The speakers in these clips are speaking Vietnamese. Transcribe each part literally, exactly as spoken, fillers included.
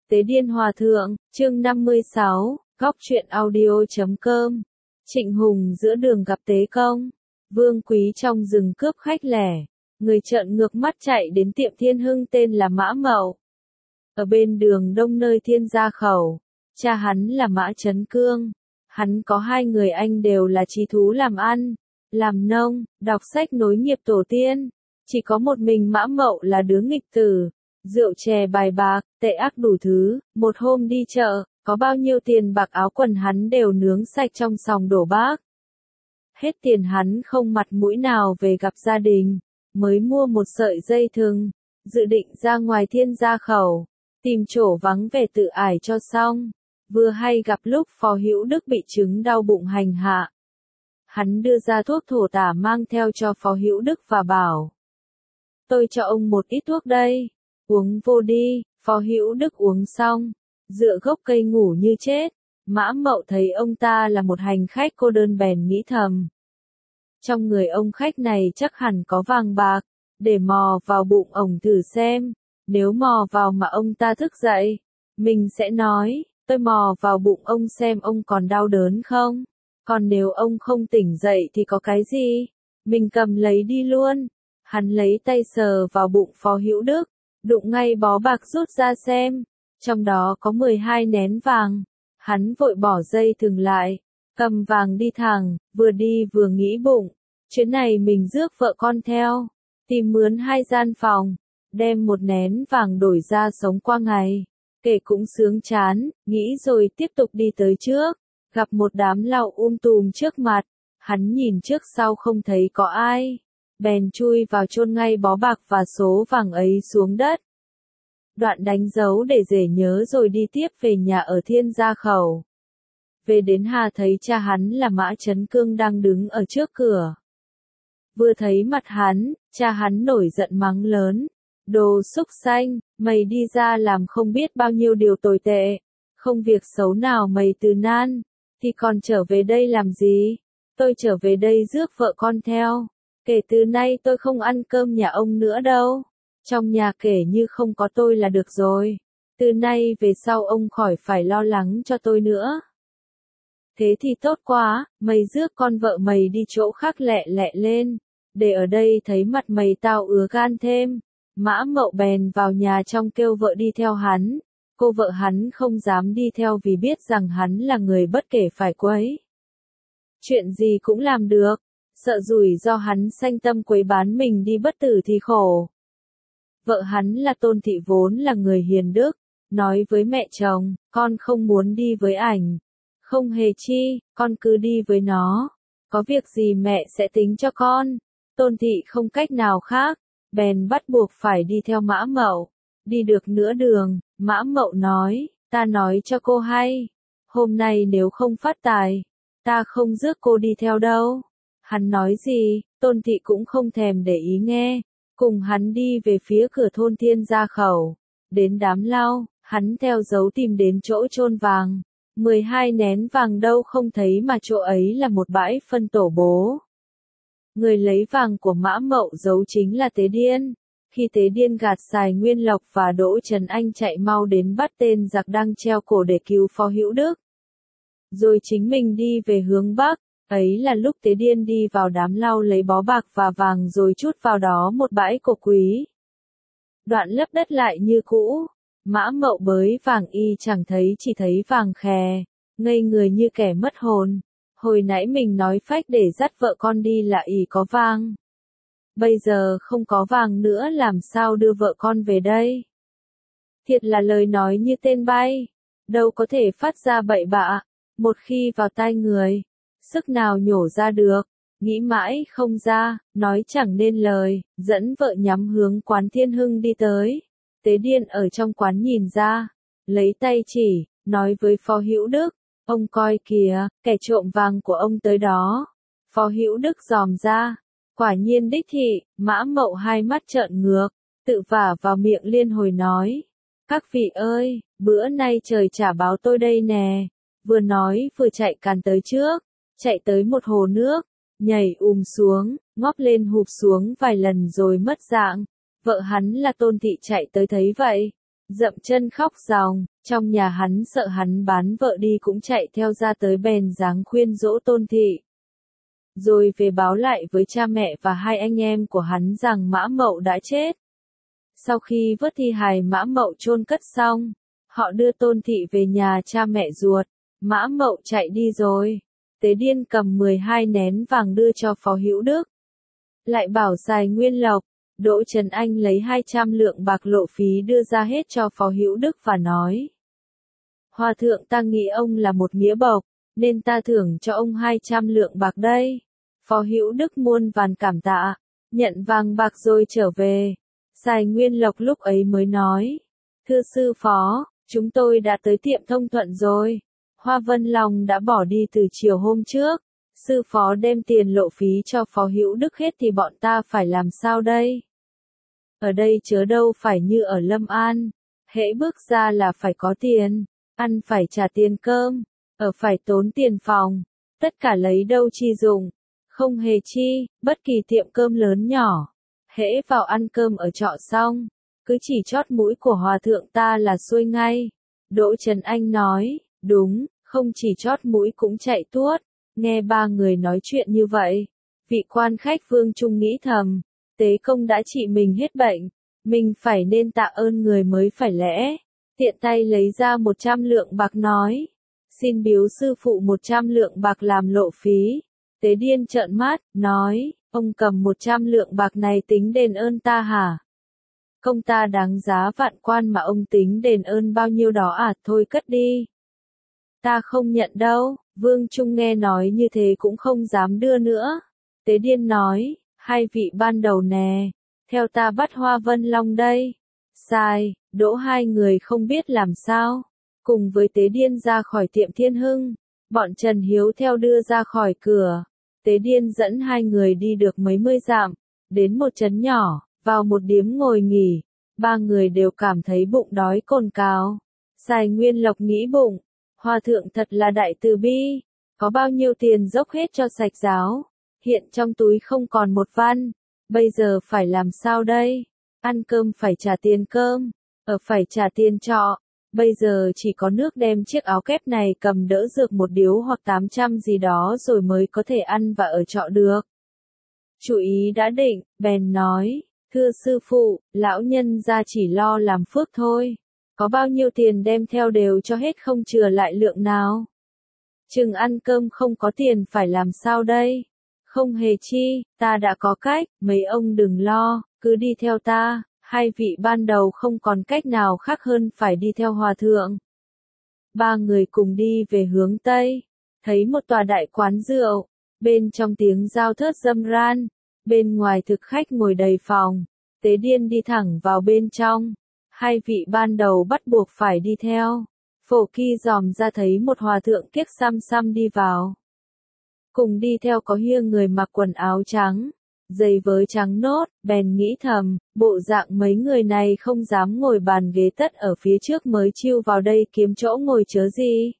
Tế Điên Hòa Thượng, chương năm mươi sáu, góc truyện audio chấm com. Trịnh Hùng giữa đường gặp Tế Công. Vương Quý trong rừng cướp khách lẻ. Người trợn ngược mắt chạy đến tiệm Thiên Hưng tên là Mã Mậu. Ở bên đường đông nơi Thiên Gia Khẩu. Cha hắn là Mã Chấn Cương. Hắn có hai người anh đều là trí thú làm ăn, làm nông, đọc sách nối nghiệp tổ tiên. Chỉ có một mình Mã Mậu là đứa nghịch tử. Rượu chè bài bạc, tệ ác đủ thứ, một hôm đi chợ, có bao nhiêu tiền bạc áo quần hắn đều nướng sạch trong sòng đổ bác. Hết tiền hắn không mặt mũi nào về gặp gia đình, mới mua một sợi dây thừng, dự định ra ngoài Thiên Gia Khẩu, tìm chỗ vắng vẻ tự ải cho xong. Vừa hay gặp lúc Phó Hữu Đức bị chứng đau bụng hành hạ. Hắn đưa ra thuốc thổ tả mang theo cho Phó Hữu Đức và bảo: "Tôi cho ông một ít thuốc đây. Uống vô đi." Phó Hữu Đức uống xong, dựa gốc cây ngủ như chết. Mã Mậu thấy ông ta là một hành khách cô đơn bèn nghĩ thầm. Trong người ông khách này chắc hẳn có vàng bạc, để mò vào bụng ổng thử xem. Nếu mò vào mà ông ta thức dậy, mình sẽ nói, tôi mò vào bụng ông xem ông còn đau đớn không. Còn nếu ông không tỉnh dậy thì có cái gì, mình cầm lấy đi luôn. Hắn lấy tay sờ vào bụng Phó Hữu Đức, đụng ngay bó bạc rút ra xem, trong đó có mười hai nén vàng. Hắn vội bỏ dây thừng lại, cầm vàng đi thẳng, vừa đi vừa nghĩ bụng, chuyến này mình rước vợ con theo, tìm mướn hai gian phòng, đem một nén vàng đổi ra sống qua ngày, kể cũng sướng chán, nghĩ rồi tiếp tục đi tới trước, gặp một đám lau um tùm trước mặt, hắn nhìn trước sau không thấy có ai. Bèn chui vào chôn ngay bó bạc và số vàng ấy xuống đất. Đoạn đánh dấu để dễ nhớ rồi đi tiếp về nhà ở Thiên Gia Khẩu. Về đến Hà thấy cha hắn là Mã Chấn Cương đang đứng ở trước cửa. Vừa thấy mặt hắn, cha hắn nổi giận mắng lớn: "Đồ súc sanh, mày đi ra làm không biết bao nhiêu điều tồi tệ, không việc xấu nào mày từ nan, thì còn trở về đây làm gì? Tôi trở về đây rước vợ con theo. Kể từ nay tôi không ăn cơm nhà ông nữa đâu. Trong nhà kể như không có tôi là được rồi. Từ nay về sau ông khỏi phải lo lắng cho tôi nữa." "Thế thì tốt quá, mày rước con vợ mày đi chỗ khác lẹ lẹ lên, để ở đây thấy mặt mày tao ứa gan thêm." Mã Mậu bèn vào nhà trong kêu vợ đi theo hắn. Cô vợ hắn không dám đi theo vì biết rằng hắn là người bất kể phải quấy. Chuyện gì cũng làm được. Sợ rủi do hắn sanh tâm quấy bán mình đi bất tử thì khổ. Vợ hắn là Tôn Thị vốn là người hiền đức, nói với mẹ chồng, con không muốn đi với ảnh. Không hề chi, con cứ đi với nó. Có việc gì mẹ sẽ tính cho con. Tôn Thị không cách nào khác, bèn bắt buộc phải đi theo Mã Mậu. Đi được nửa đường, Mã Mậu nói, ta nói cho cô hay, hôm nay nếu không phát tài, ta không rước cô đi theo đâu. Hắn nói gì, Tôn Thị cũng không thèm để ý nghe, cùng hắn đi về phía cửa thôn Thiên Gia Khẩu. Đến đám lau, hắn theo dấu tìm đến chỗ chôn vàng. mười hai nén vàng đâu không thấy mà chỗ ấy là một bãi phân tổ bố. Người lấy vàng của Mã Mậu giấu chính là Tế Điên. Khi Tế Điên gạt xài Nguyên Lộc và Đỗ Trần Anh chạy mau đến bắt tên giặc đang treo cổ để cứu Phó Hữu Đức. Rồi chính mình đi về hướng Bắc. Ấy là lúc Tế Điên đi vào đám lau lấy bó bạc và vàng rồi trút vào đó một bãi cổ quý. Đoạn lấp đất lại như cũ. Mã Mậu bới vàng y chẳng thấy, chỉ thấy vàng khè, ngây người như kẻ mất hồn. Hồi nãy mình nói phách để dắt vợ con đi là ỷ có vàng. Bây giờ không có vàng nữa làm sao đưa vợ con về đây? Thiệt là lời nói như tên bay, đâu có thể phát ra bậy bạ, một khi vào tai người, sức nào nhổ ra được. Nghĩ mãi không ra, nói chẳng nên lời, dẫn vợ nhắm hướng quán Thiên Hưng đi tới. Tế Điên ở trong quán nhìn ra, lấy tay chỉ, nói với Phó Hữu Đức, ông coi kìa, kẻ trộm vàng của ông tới đó. Phó Hữu Đức dòm ra, quả nhiên đích thị. Mã Mậu hai mắt trợn ngược, tự vả vào miệng liên hồi nói, các vị ơi, bữa nay trời trả báo tôi đây nè. Vừa nói vừa chạy càn tới trước, chạy tới một hồ nước, nhảy ùm xuống, ngóc lên hụp xuống vài lần rồi mất dạng. Vợ hắn là Tôn Thị chạy tới thấy vậy, dậm chân khóc ròng, trong nhà hắn sợ hắn bán vợ đi cũng chạy theo ra tới bèn dáng khuyên dỗ Tôn Thị. Rồi về báo lại với cha mẹ và hai anh em của hắn rằng Mã Mậu đã chết. Sau khi vớt thi hài Mã Mậu chôn cất xong, họ đưa Tôn Thị về nhà cha mẹ ruột, Mã Mậu chạy đi rồi. Tế Điên cầm mười hai nén vàng đưa cho Phó Hữu Đức. Lại bảo Sài Nguyên Lộc, Đỗ Trấn Anh lấy hai trăm lượng bạc lộ phí đưa ra hết cho Phó Hữu Đức và nói. Hòa thượng ta nghĩ ông là một nghĩa bộc, nên ta thưởng cho ông hai trăm lượng bạc đây. Phó Hữu Đức muôn vàn cảm tạ, nhận vàng bạc rồi trở về. Sài Nguyên Lộc lúc ấy mới nói, thưa sư phó, chúng tôi đã tới tiệm Thông Thuận rồi. Hoa Vân Long đã bỏ đi từ chiều hôm trước. Sư phó đem tiền lộ phí cho Phó Hữu Đức hết thì bọn ta phải làm sao đây? Ở đây chớ đâu phải như ở Lâm An. Hễ bước ra là phải có tiền, ăn phải trả tiền cơm, ở phải tốn tiền phòng, tất cả lấy đâu chi dụng, không hề chi, bất kỳ tiệm cơm lớn nhỏ. Hễ vào ăn cơm ở trọ xong, cứ chỉ chót mũi của hòa thượng ta là xuôi ngay. Đỗ Trấn Anh nói, đúng, không chỉ chót mũi cũng chạy tuốt. Nghe ba người nói chuyện như vậy, vị quan khách Vương Trung nghĩ thầm, Tế Công đã trị mình hết bệnh, mình phải nên tạ ơn người mới phải lẽ. Tiện tay lấy ra một trăm lượng bạc nói, xin biếu sư phụ một trăm lượng bạc làm lộ phí. Tế Điên trợn mắt, nói, ông cầm một trăm lượng bạc này tính đền ơn ta hả? Công ta đáng giá vạn quan mà ông tính đền ơn bao nhiêu đó à, thôi cất đi. Ta không nhận đâu. Vương Trung nghe nói như thế cũng không dám đưa nữa. Tế Điên nói, hai vị ban đầu nè, theo ta bắt Hoa Vân Long đây. Sai, Đỗ hai người không biết làm sao. Cùng với Tế Điên ra khỏi tiệm Thiên Hưng, bọn Trần Hiếu theo đưa ra khỏi cửa. Tế Điên dẫn hai người đi được mấy mươi dặm, đến một trấn nhỏ, vào một điếm ngồi nghỉ. Ba người đều cảm thấy bụng đói cồn cào. Sài Nguyên Lộc nghĩ bụng, Hòa thượng thật là đại từ bi, có bao nhiêu tiền dốc hết cho sạch giáo, hiện trong túi không còn một văn, bây giờ phải làm sao đây? Ăn cơm phải trả tiền cơm, ở phải trả tiền trọ, bây giờ chỉ có nước đem chiếc áo kép này cầm đỡ dược một điếu hoặc tám trăm gì đó rồi mới có thể ăn và ở trọ được. Chủ ý đã định, bèn nói, thưa sư phụ, lão nhân ra chỉ lo làm phước thôi. Có bao nhiêu tiền đem theo đều cho hết không chừa lại lượng nào. Chừng ăn cơm không có tiền phải làm sao đây? Không hề chi, ta đã có cách, mấy ông đừng lo, cứ đi theo ta. Hai vị ban đầu không còn cách nào khác hơn phải đi theo hòa thượng. Ba người cùng đi về hướng Tây, thấy một tòa đại quán rượu, bên trong tiếng giao thớt râm ran, bên ngoài thực khách ngồi đầy phòng. Tế Điên đi thẳng vào bên trong. Hai vị ban đầu bắt buộc phải đi theo. Phổ Kỳ dòm ra thấy một hòa thượng kiếc xăm xăm đi vào. Cùng đi theo có hiêng người mặc quần áo trắng, giày vớ trắng nốt, bèn nghĩ thầm, bộ dạng mấy người này không dám ngồi bàn ghế tất ở phía trước mới chiêu vào đây kiếm chỗ ngồi chớ gì.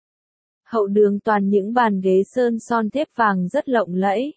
Hậu đường toàn những bàn ghế sơn son thép vàng rất lộng lẫy.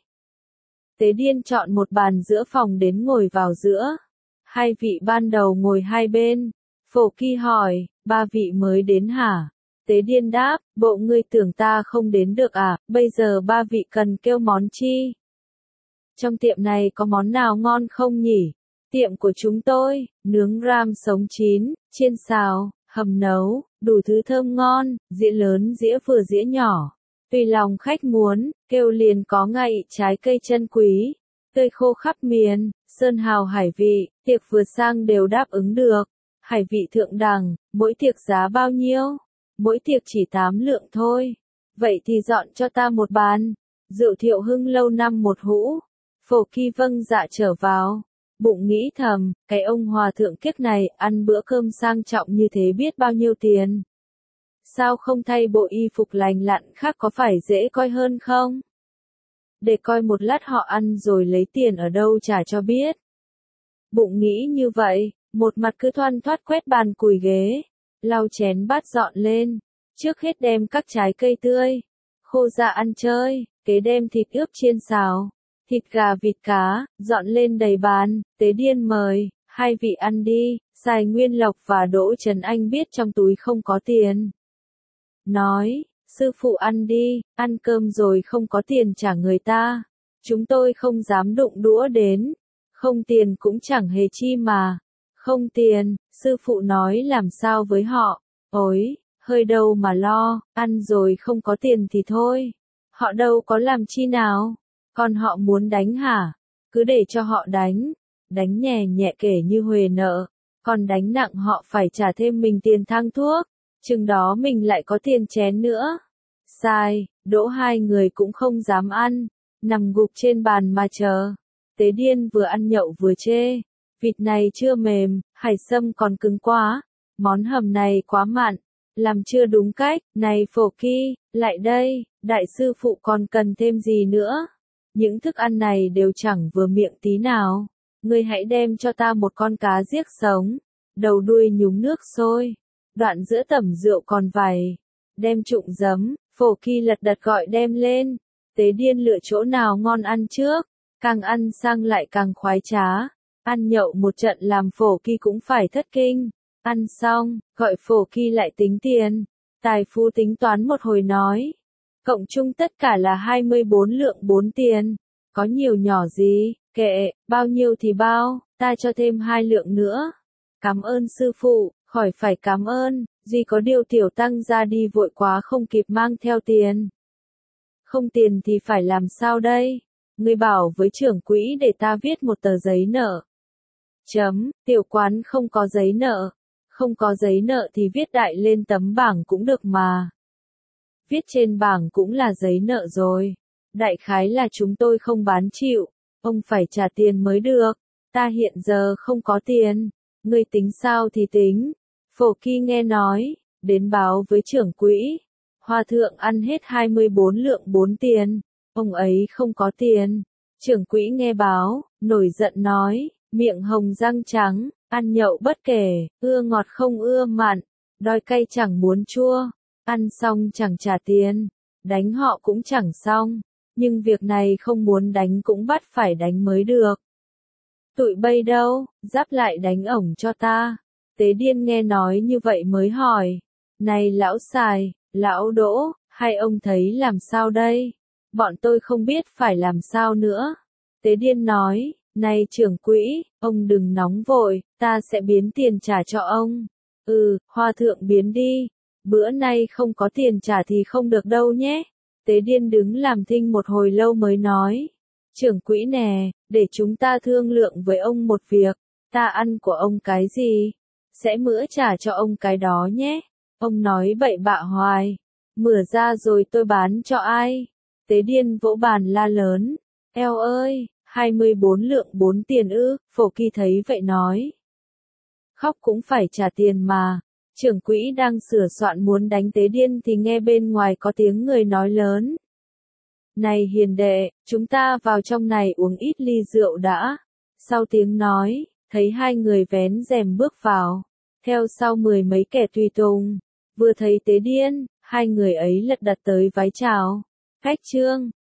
Tế Điên chọn một bàn giữa phòng đến ngồi vào giữa. Hai vị ban đầu ngồi hai bên. Phổ Kỳ hỏi, ba vị mới đến hả? Tế Điên đáp, bộ ngươi tưởng ta không đến được à, bây giờ ba vị cần kêu món chi? Trong tiệm này có món nào ngon không nhỉ? Tiệm của chúng tôi, nướng ram sống chín, chiên xào, hầm nấu, đủ thứ thơm ngon, dĩa lớn dĩa vừa dĩa nhỏ. Tùy lòng khách muốn, kêu liền có ngay trái cây chân quý, tươi khô khắp miền, sơn hào hải vị, tiệc vừa sang đều đáp ứng được. Hải vị thượng đẳng, mỗi tiệc giá bao nhiêu? Mỗi tiệc chỉ tám lượng thôi. Vậy thì dọn cho ta một bàn. Rượu Thiệu Hưng lâu năm một hũ. Phổ Kỳ vâng dạ trở vào. Bụng nghĩ thầm, cái ông hòa thượng kiếc này ăn bữa cơm sang trọng như thế biết bao nhiêu tiền. Sao không thay bộ y phục lành lặn khác có phải dễ coi hơn không? Để coi một lát họ ăn rồi lấy tiền ở đâu trả cho biết. Bụng nghĩ như vậy, một mặt cứ thoăn thoắt quét bàn cùi ghế, lau chén bát dọn lên, trước hết đem các trái cây tươi, khô ra ăn chơi, kế đem thịt ướp chiên xào, thịt gà vịt cá, dọn lên đầy bàn. Tế Điên mời, hai vị ăn đi, Sài Nguyên Lộc và Đỗ Trấn Anh biết trong túi không có tiền. Nói, sư phụ ăn đi, ăn cơm rồi không có tiền trả người ta. Chúng tôi không dám đụng đũa đến. Không tiền cũng chẳng hề chi mà. Không tiền, sư phụ nói làm sao với họ. Ôi, hơi đâu mà lo, ăn rồi không có tiền thì thôi. Họ đâu có làm chi nào. Còn họ muốn đánh hả? Cứ để cho họ đánh. Đánh nhẹ nhẹ kể như huề nợ. Còn đánh nặng họ phải trả thêm mình tiền thang thuốc. Chừng đó mình lại có tiền chén nữa. Sai, Đỗ hai người cũng không dám ăn. Nằm gục trên bàn mà chờ. Tế Điên vừa ăn nhậu vừa chê. Vịt này chưa mềm, hải sâm còn cứng quá. Món hầm này quá mặn. Làm chưa đúng cách, này Phổ Kỳ, lại đây, đại sư phụ còn cần thêm gì nữa? Những thức ăn này đều chẳng vừa miệng tí nào. Ngươi hãy đem cho ta một con cá giếc sống, đầu đuôi nhúng nước sôi, đoạn giữa tẩm rượu còn vài, đem trụng giấm. Phổ Kỳ lật đật gọi đem lên. Tế Điên lựa chỗ nào ngon ăn trước, càng ăn sang lại càng khoái trá. Ăn nhậu một trận làm Phổ Kỳ cũng phải thất kinh. Ăn xong, gọi Phổ Kỳ lại tính tiền. Tài phú tính toán một hồi nói. Cộng chung tất cả là hai mươi bốn lượng bốn tiền. Có nhiều nhỏ gì, kệ, bao nhiêu thì bao, ta cho thêm hai lượng nữa. Cảm ơn sư phụ, khỏi phải cảm ơn, duy có điều tiểu tăng ra đi vội quá không kịp mang theo tiền. Không tiền thì phải làm sao đây? Ngươi bảo với trưởng quỹ để ta viết một tờ giấy nợ. Chấm, tiểu quán không có giấy nợ. Không có giấy nợ thì viết đại lên tấm bảng cũng được mà. Viết trên bảng cũng là giấy nợ rồi. Đại khái là chúng tôi không bán chịu. Ông phải trả tiền mới được. Ta hiện giờ không có tiền. Ngươi tính sao thì tính. Phổ Kỳ nghe nói, đến báo với trưởng quỹ. Hòa thượng ăn hết hai mươi bốn lượng bốn tiền. Ông ấy không có tiền. Trưởng quỹ nghe báo, nổi giận nói, miệng hồng răng trắng, ăn nhậu bất kể, ưa ngọt không ưa mặn, đói cay chẳng muốn chua, ăn xong chẳng trả tiền, đánh họ cũng chẳng xong, nhưng việc này không muốn đánh cũng bắt phải đánh mới được. Tụi bay đâu, giáp lại đánh ổng cho ta. Tế Điên nghe nói như vậy mới hỏi, này lão Sài, lão Đỗ, hai ông thấy làm sao đây? Bọn tôi không biết phải làm sao nữa. Tế Điên nói, này trưởng quỹ, ông đừng nóng vội, ta sẽ biến tiền trả cho ông. Ừ, hòa thượng biến đi. Bữa nay không có tiền trả thì không được đâu nhé. Tế Điên đứng làm thinh một hồi lâu mới nói. Trưởng quỹ nè, để chúng ta thương lượng với ông một việc. Ta ăn của ông cái gì? Sẽ mữa trả cho ông cái đó nhé. Ông nói bậy bạ hoài. Mửa ra rồi tôi bán cho ai? Tế Điên vỗ bàn la lớn. Eo ơi, hai mươi bốn lượng bốn tiền ư? Phổ Kỳ thấy vậy nói. Khóc cũng phải trả tiền mà. Trưởng quỹ đang sửa soạn muốn đánh Tế Điên thì nghe bên ngoài có tiếng người nói lớn. Này hiền đệ, chúng ta vào trong này uống ít ly rượu đã. Sau tiếng nói, thấy hai người vén rèm bước vào. Theo sau mười mấy kẻ tùy tùng. Vừa thấy Tế Điên, hai người ấy lật đật tới vái chào. Khách trương,